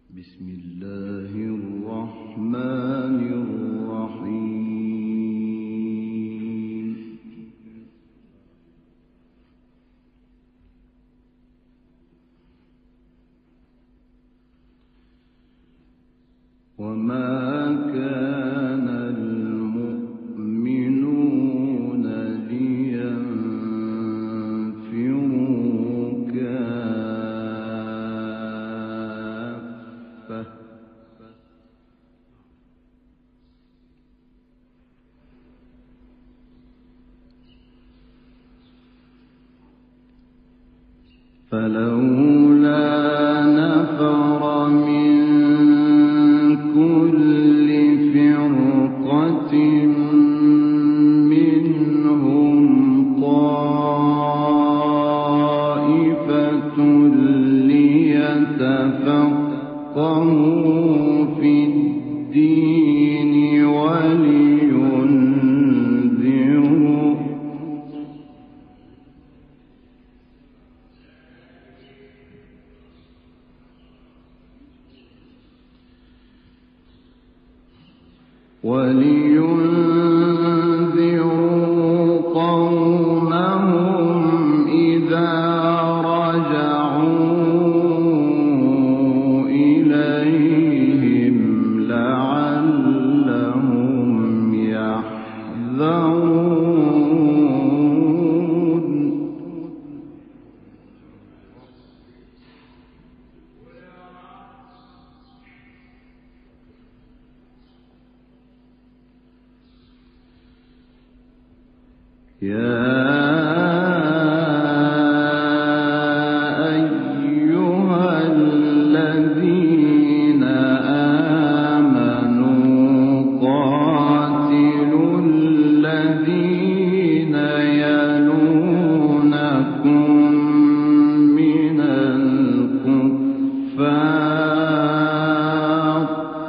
بسم الله الرحمن الرحيم. وما كان المؤمنون لينفروا كافة فلولا نفر من كل فرقة منهم طائفة ليتفقهوا في الدين ولينذروا قومهم إذا رجعوا إليهم لعلهم يحذرون. يا أيها الذين آمنوا قاتلوا الذين يلونكم من الكفار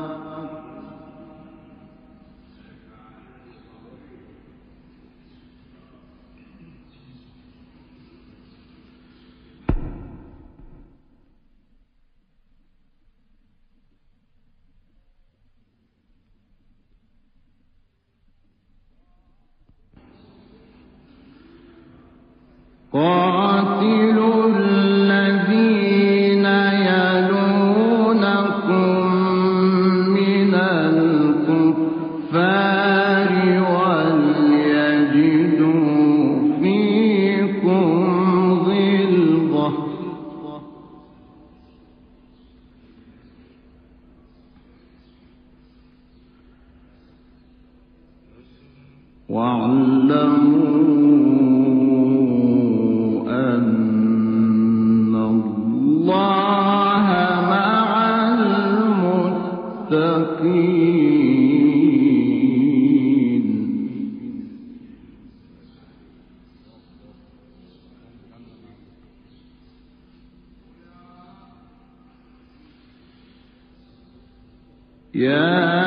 وليجدوا فيكم غلظة واعلموا أن الله مع المتقين. يا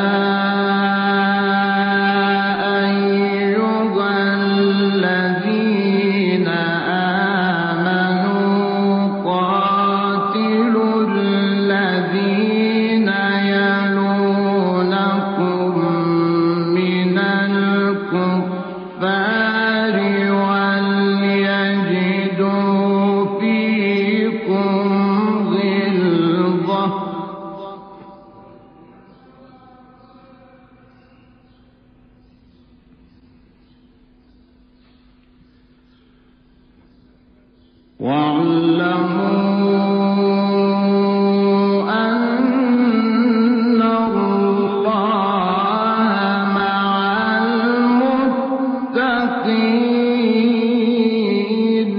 واعلموا أن الله مع المتقين.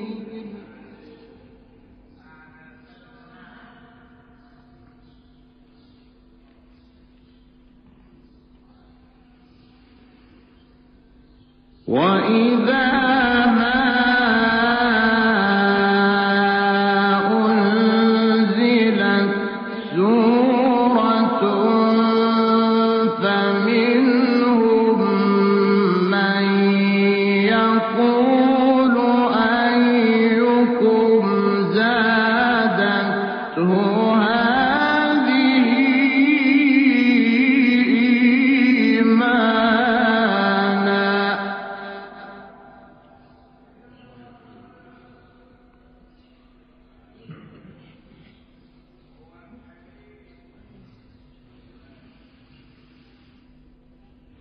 وإذا فمنهم من يقول أيكم زادته هذه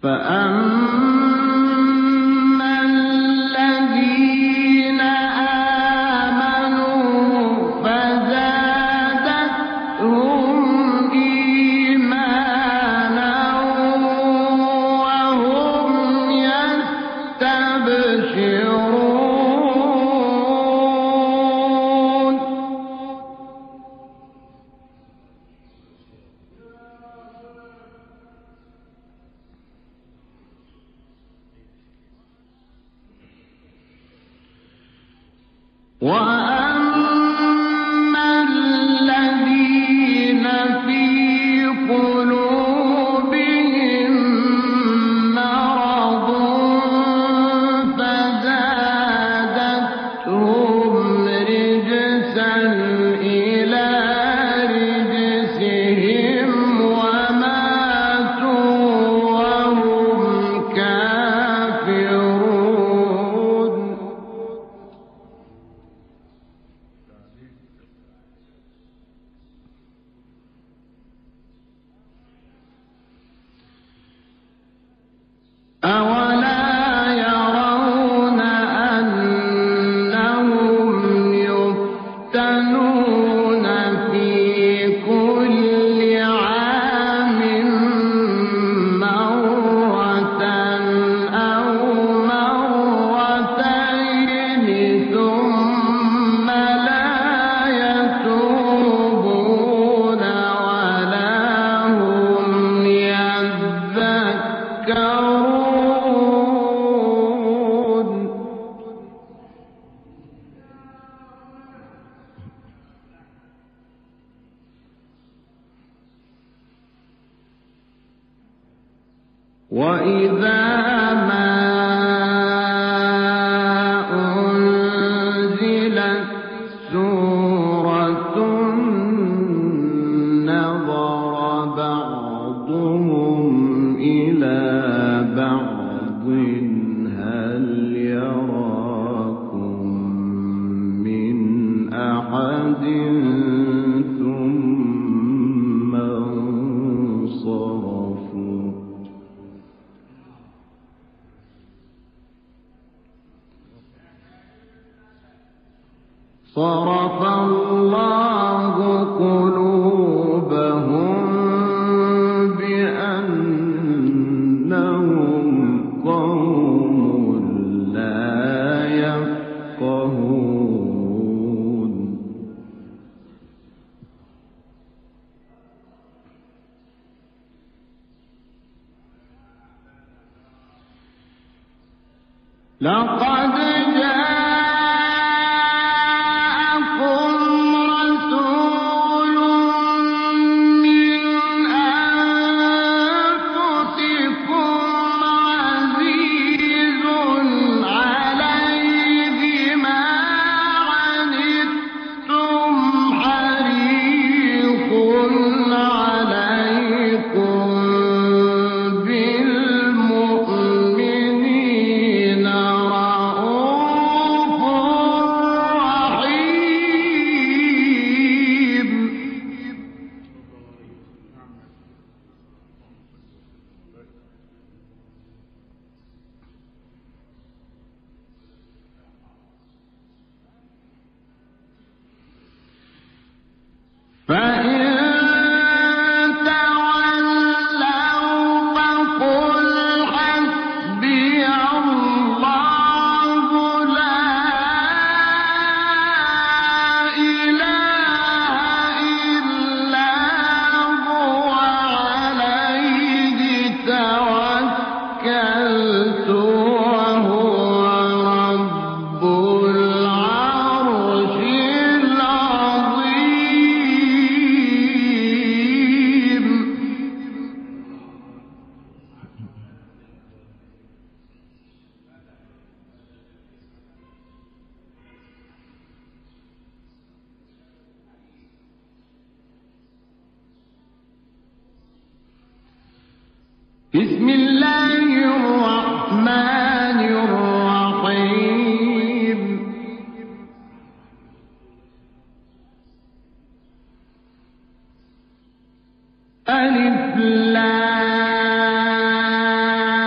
فأما الذين آمنوا فزادتهم إيمانا وهم يستبشرون وأما الذين في قلوبهم مرض فزادتهم رجسا إلى رجسهم وماتوا وهم كافرون أولا يرون أنهم يفتنون في كل عام مرة أو مرتين ثم لا يتوبون ولا هم يذكرون وإذا ما أنزلت سورة نظر بعضهم إلى بعض هل يراكم من أحد ثم انصرفوا صرف الله قلوبهم بأنهم قوم لا يفقهون لقد جاءكم رسول من أنفسكم عزيز عليه ما عنتم حريص عليكم بالمؤمنين رءوف رحيم فإن تولوا فقل حسبي الله لا إله إلا هو عليه توكلت وهو رب العرش العظيم بسم الله الرحمن الرحيم ألف لام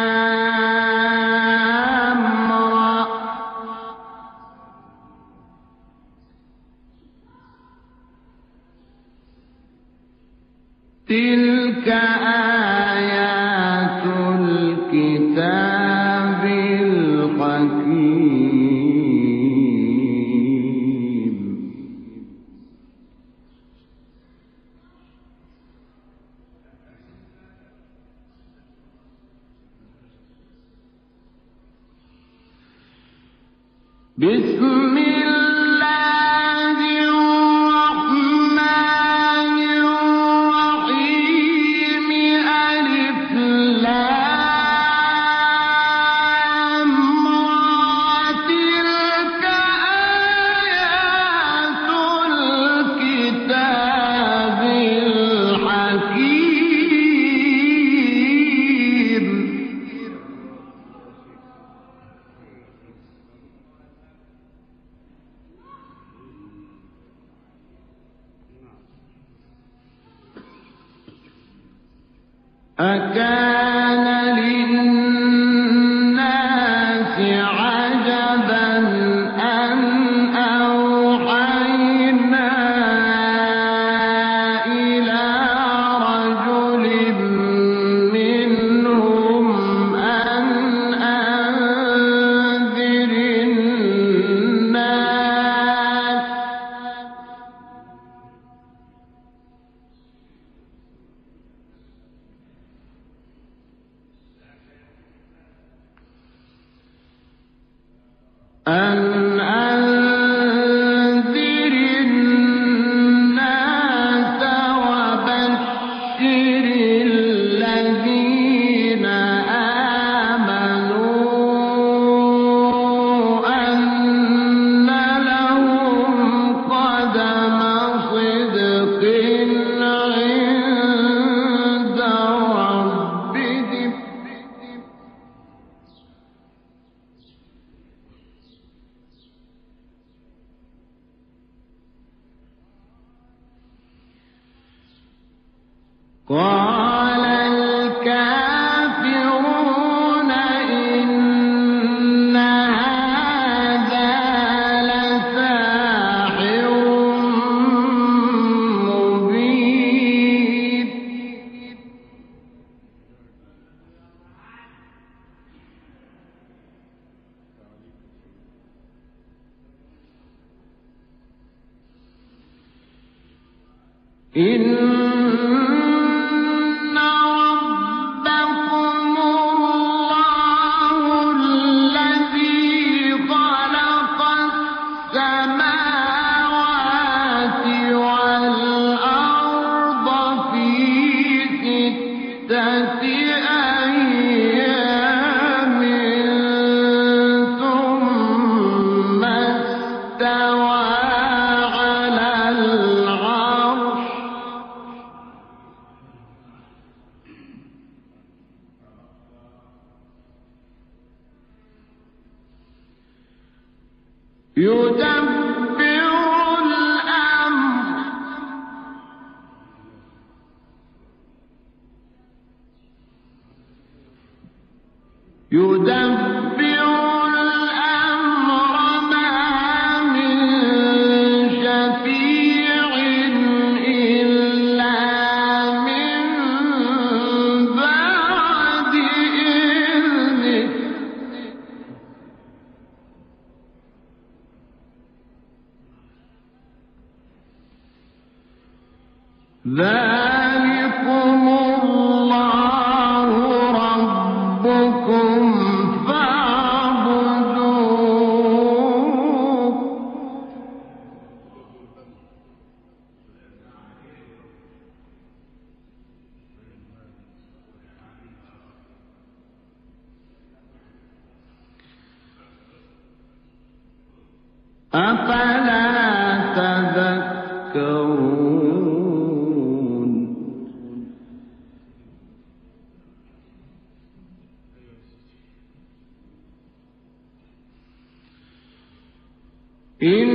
تلك آيات الكتاب الحكيم. بسم الله الرحمن الرحيم. ألف لام را. تلك آيات الكتاب الحكيم. أكان للناس عجبا أن أوحينا إلى رجل منهم أن أنذر الناس وبشر الذين آمنوا أن لهم قدم صدق عند ربهم. قال الكافرون إن هذا لساحر مبين. إن ربكم الله الذي خلق السماوات والأرض في 6 أيام ثم استوى على العرش. يدبر الأمر ما من شفيع إلا من بعد إذنه. ذلكم الله ربكم فاعبدوه. أفلا تذكرون. إن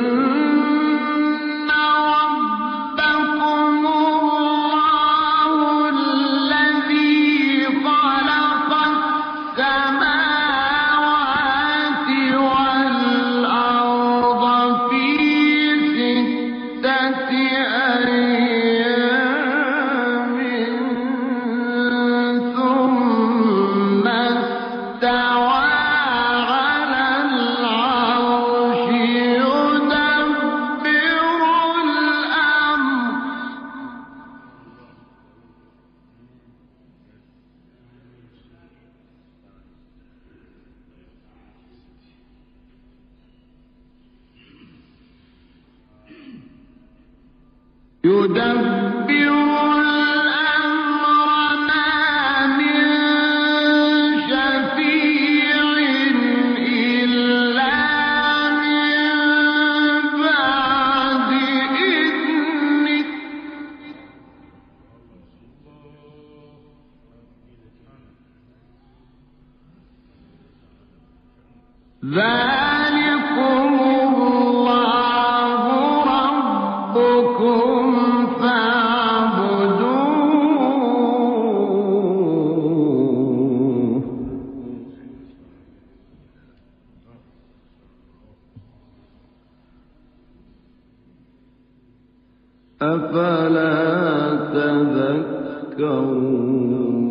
ربكم الله الذي خلق السماوات والأرض في 6 أيام يدبر الأمر ما من شفيع إلا من بعد إذنه ذلكم الله ربكم فاعبدوه أفلا تذكرون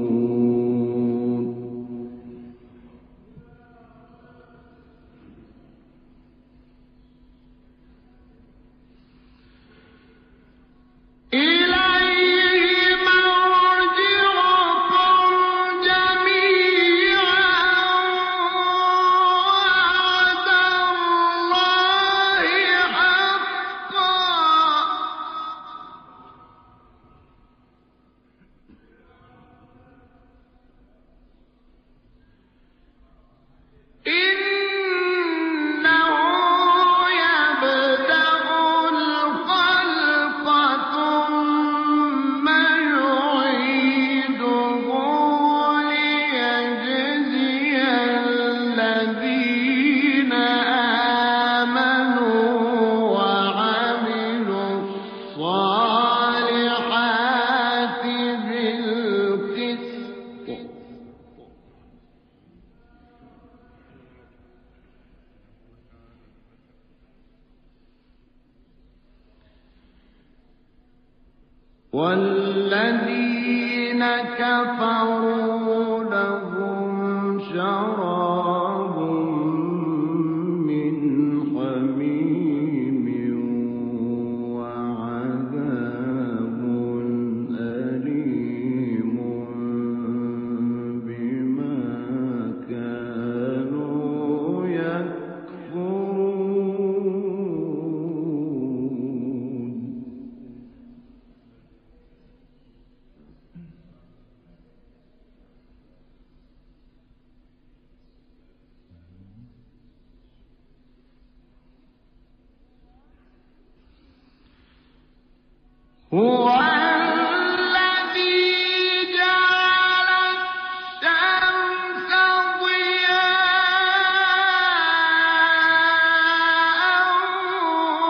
إليه مرجعكم جميعا وعد الله حقا إنه يبدأ الخلق ثم يعيده ليجزي الذين آمنوا وعملوا الصالحات بالقسط والذين كفروا لهم شراب من حميم وعذاب أليم بما كانوا يكفرون هو الذي جعل الشمس ضياء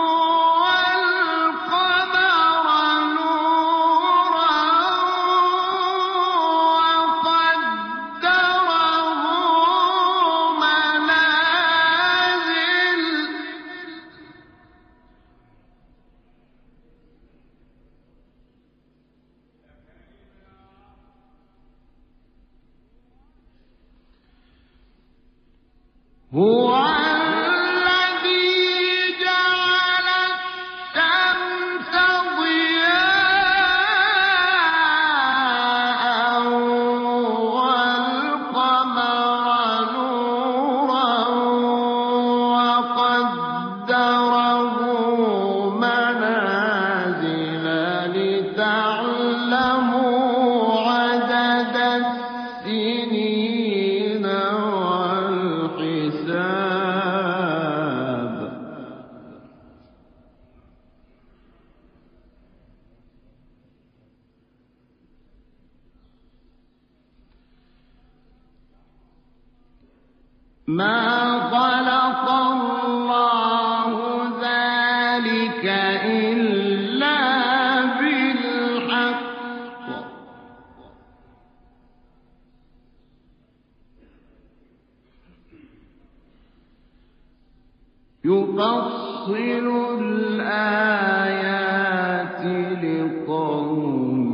والقمر نورا وقدره منازل هو الذي جعل الشمس ضياء والقمر نورا وقدره منازل لتعلموا عدد السنين والحساب ما خلق الله ذلك إلا بالحق يفصل الآيات لقوم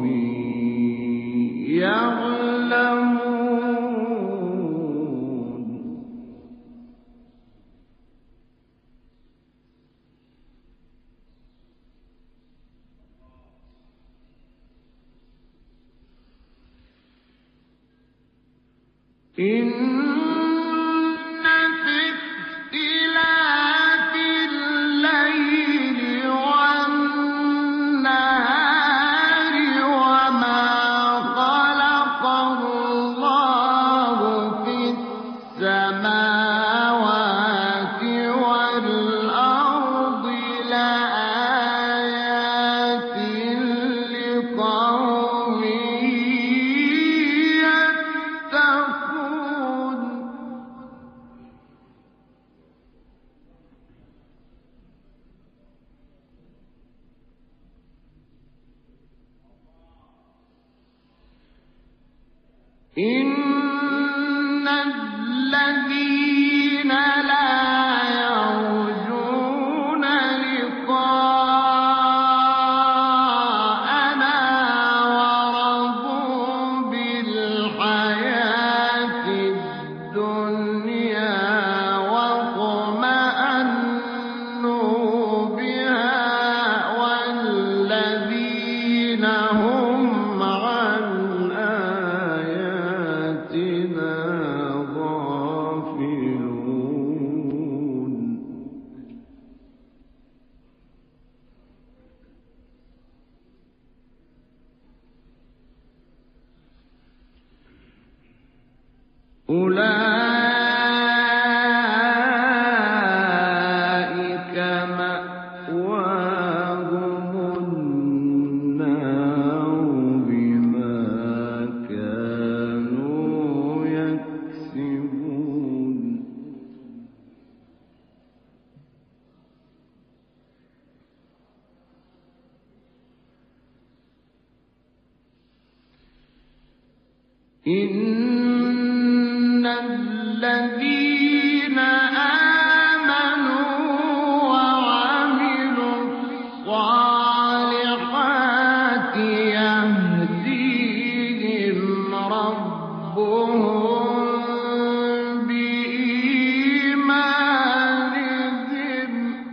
يعلمون إن في اختلاف الليل والنهار إن الذين لا يرجون لقاءنا ورضوا بالحياة الدنيا واطمأنوا بها والذين هم عن آياتنا غافلون أولئك مأواهم النار بما كانوا يكسبون إن الذين آمنوا وعملوا الصالحات يهديهم ربهم بإيمانهم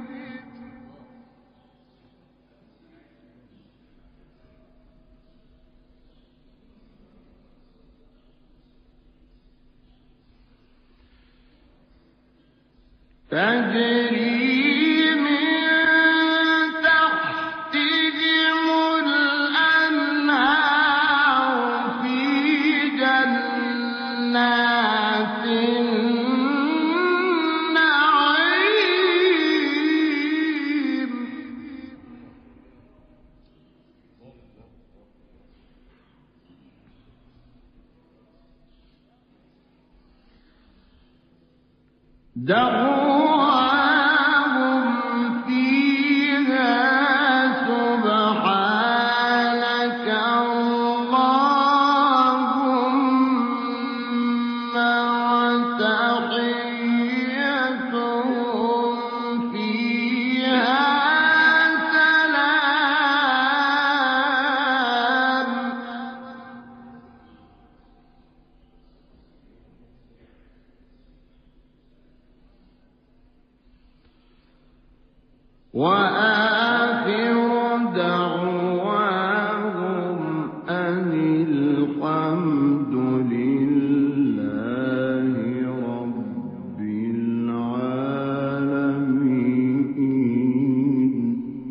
تجري من تحتهم الأنهار في جنات النعيم دعواهم فيها سبحانك اللهم وتحيتهم فيها سلام وآخر دعواهم أن الحمد لله رب العالمين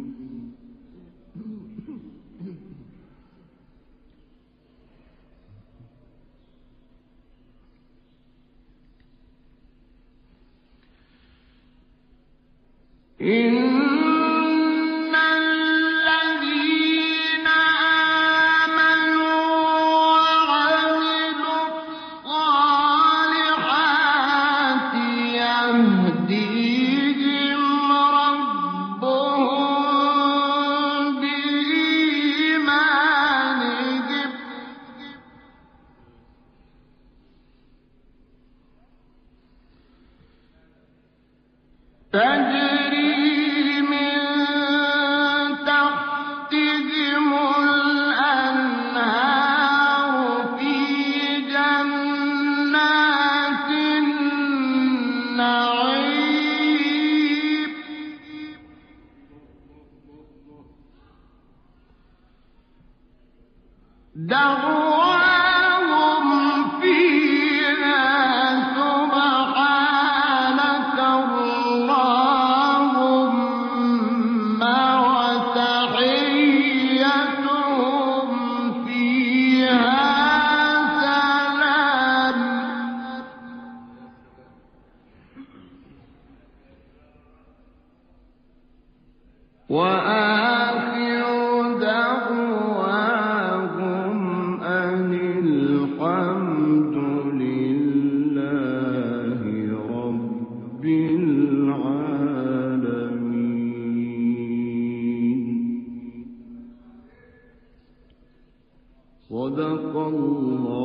إن الذين آمنوا وعملوا الصالحات يهديهم ربهم بإيمانهم تجري من تحتهم الأنهار في جنات النعيم دعواهم فيها سبحانك اللهم وتحيتهم فيها سلام وآخر دعواهم أن الحمد لله رب العالمين. صدق الله